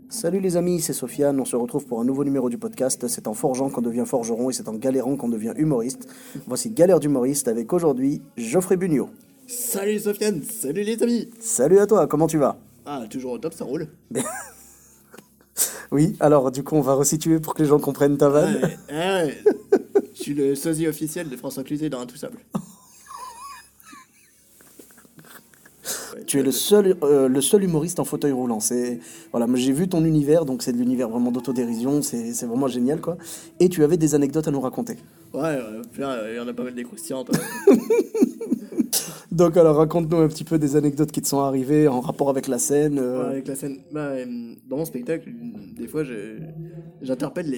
Salut les amis, c'est Sofiane, on se retrouve pour un nouveau numéro du podcast. C'est en forgeant qu'on devient forgeron et c'est en galérant qu'on devient humoriste. Voici Galère d'humoriste avec aujourd'hui Geoffrey Bugnot. Salut Sofiane, salut les amis. Salut à toi, comment tu vas? Ah, toujours au top, ça roule. Oui, alors du coup on va resituer pour que les gens comprennent ta vanne. Ouais. Je suis le sosie officiel de François Cluzet dans Un Tout Simple. Tu es le seul humoriste en fauteuil roulant. Voilà, moi j'ai vu ton univers, donc c'est de l'univers vraiment d'autodérision, c'est vraiment génial quoi. Et tu avais des anecdotes à nous raconter. Ouais, il y en a pas mal des croustillantes. Donc alors raconte-nous un petit peu des anecdotes qui te sont arrivées en rapport avec la scène. Ouais, avec la scène. Dans mon spectacle, des fois, j'interpelle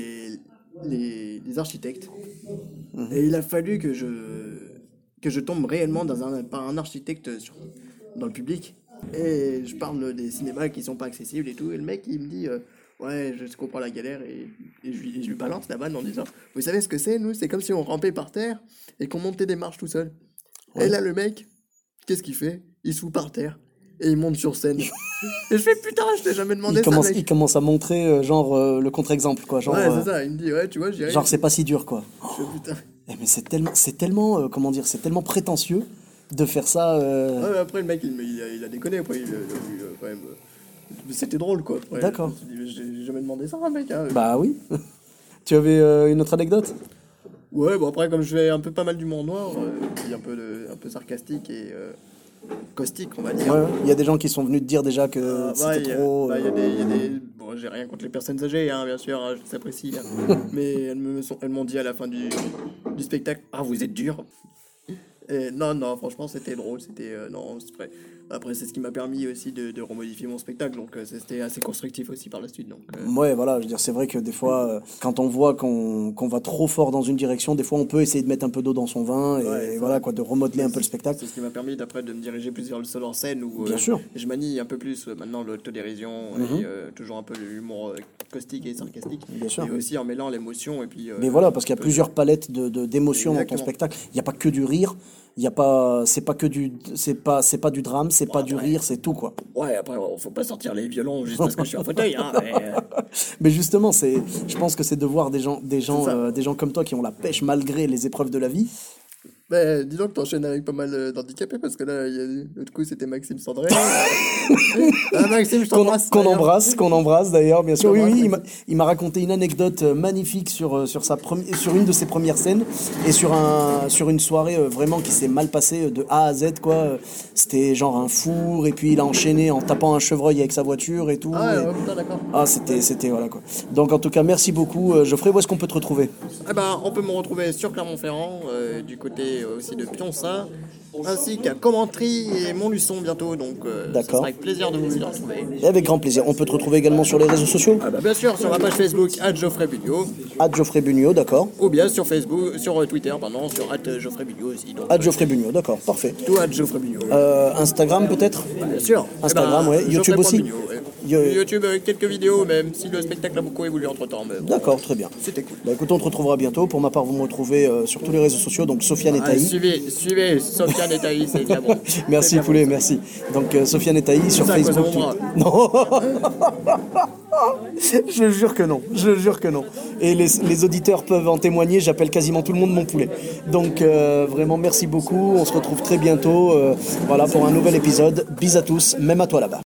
les architectes. Et il a fallu que je tombe réellement par un architecte dans le public. Et je parle des cinémas qui sont pas accessibles et tout. Et le mec, il me dit ouais, je comprends la galère. Et je lui balance la vanne en disant vous savez ce que c'est, nous? C'est comme si on rampait par terre et qu'on montait des marches tout seul. Ouais. Et là, le mec, qu'est-ce qu'il fait? Il se fout par terre et il monte sur scène. Et je fais putain, je t'ai jamais demandé ça, mec. Il commence à montrer le contre-exemple, quoi. Genre, ouais, c'est ça. Il me dit, ouais, tu vois, j'y arrive. Genre, c'est pas si dur, quoi. Je fais putain. Mais c'est tellement, comment dire, c'est tellement prétentieux de faire ça. Ouais, mais après, le mec, il a déconné. Après, quand même. C'était drôle, quoi. Après, d'accord. J'ai jamais demandé ça, mec. Hein. Bah oui. Tu avais une autre anecdote? Ouais, bon, après, comme je fais un peu pas mal d'humour noir, puis un peu sarcastique et caustique, on va dire. Ouais, il y a des gens qui sont venus te dire déjà que c'était trop. Il y a des... Bon, j'ai rien contre les personnes âgées, hein, bien sûr, hein, je s'apprécie. Hein. Mais elles m'ont dit à la fin du spectacle, ah, vous êtes dur. Et non, franchement, c'était drôle. Non, c'est vrai. Après, c'est ce qui m'a permis aussi de remodifier mon spectacle. Donc, c'était assez constructif aussi par la suite. Donc, ouais, voilà, je veux dire, c'est vrai que des fois, quand on voit qu'on va trop fort dans une direction, des fois, on peut essayer de mettre un peu d'eau dans son vin et voilà, quoi, de remodeler un peu le spectacle. C'est ce qui m'a permis d'après de me diriger plus vers le seul en scène où bien sûr. Je manie un peu plus maintenant l'autodérision et toujours un peu l'humour caustique et sarcastique. Bien sûr. Et aussi en mêlant l'émotion et puis. Mais voilà, parce qu'il y a plusieurs palettes d'émotions dans ton spectacle. Il n'y a pas que du rire. Il y a pas, c'est pas du drame, c'est pas du rire, c'est tout quoi. Ouais, après faut pas sortir les violons juste parce que je suis en fauteuil, hein. Mais justement, je pense que c'est de voir des gens comme toi qui ont la pêche malgré les épreuves de la vie. Ben, dis donc, t'enchaînes avec pas mal d'handicapés parce que là, l'autre coup, c'était Maxime Sandré. Maxime, je t'embrasse. Qu'on embrasse d'ailleurs, bien sûr. Oui, il m'a raconté une anecdote magnifique sur une de ses premières scènes et sur une soirée vraiment qui s'est mal passée de A à Z, quoi. C'était genre un four et puis il a enchaîné en tapant un chevreuil avec sa voiture et tout. Ah ouais, putain, d'accord. Ah, c'était voilà quoi. Donc en tout cas, merci beaucoup. Geoffrey, où est-ce qu'on peut te retrouver? Eh ben, on peut me retrouver sur Clermont-Ferrand, du côté aussi de Pionça, ainsi qu'à Commentry et Montluçon bientôt, donc ça sera avec plaisir de vous y retrouver. Et avec grand plaisir. On peut te retrouver également sur les réseaux sociaux? Ah bah bien sûr, sur ma page Facebook, @Geoffrey Bugnot. @Geoffrey Bugnot, d'accord. Ou bien sur Facebook, sur Twitter, pardon, sur @Geoffrey Bugnot aussi. @Geoffrey Bugnot, d'accord, parfait. Tout @Geoffrey Bugnot. Instagram peut-être? Bien sûr. Instagram, ouais. YouTube aussi? Bugnot, ouais. YouTube avec quelques vidéos, même si le spectacle a beaucoup évolué entre temps. D'accord, très bien. C'était cool. Bah écoute, on te retrouvera bientôt. Pour ma part, vous me retrouvez sur tous les réseaux sociaux, donc Sofiane et Taï. Suivez Sofiane et Taï, c'est bien bon. Merci bien poulet, bon, merci. Donc Sofiane et Taï sur ça, Facebook. quoi, Non. Je jure que non. Et les auditeurs peuvent en témoigner, j'appelle quasiment tout le monde mon poulet. Donc vraiment merci beaucoup, on se retrouve très bientôt voilà, pour un nouvel épisode. Bis à tous, même à toi là-bas.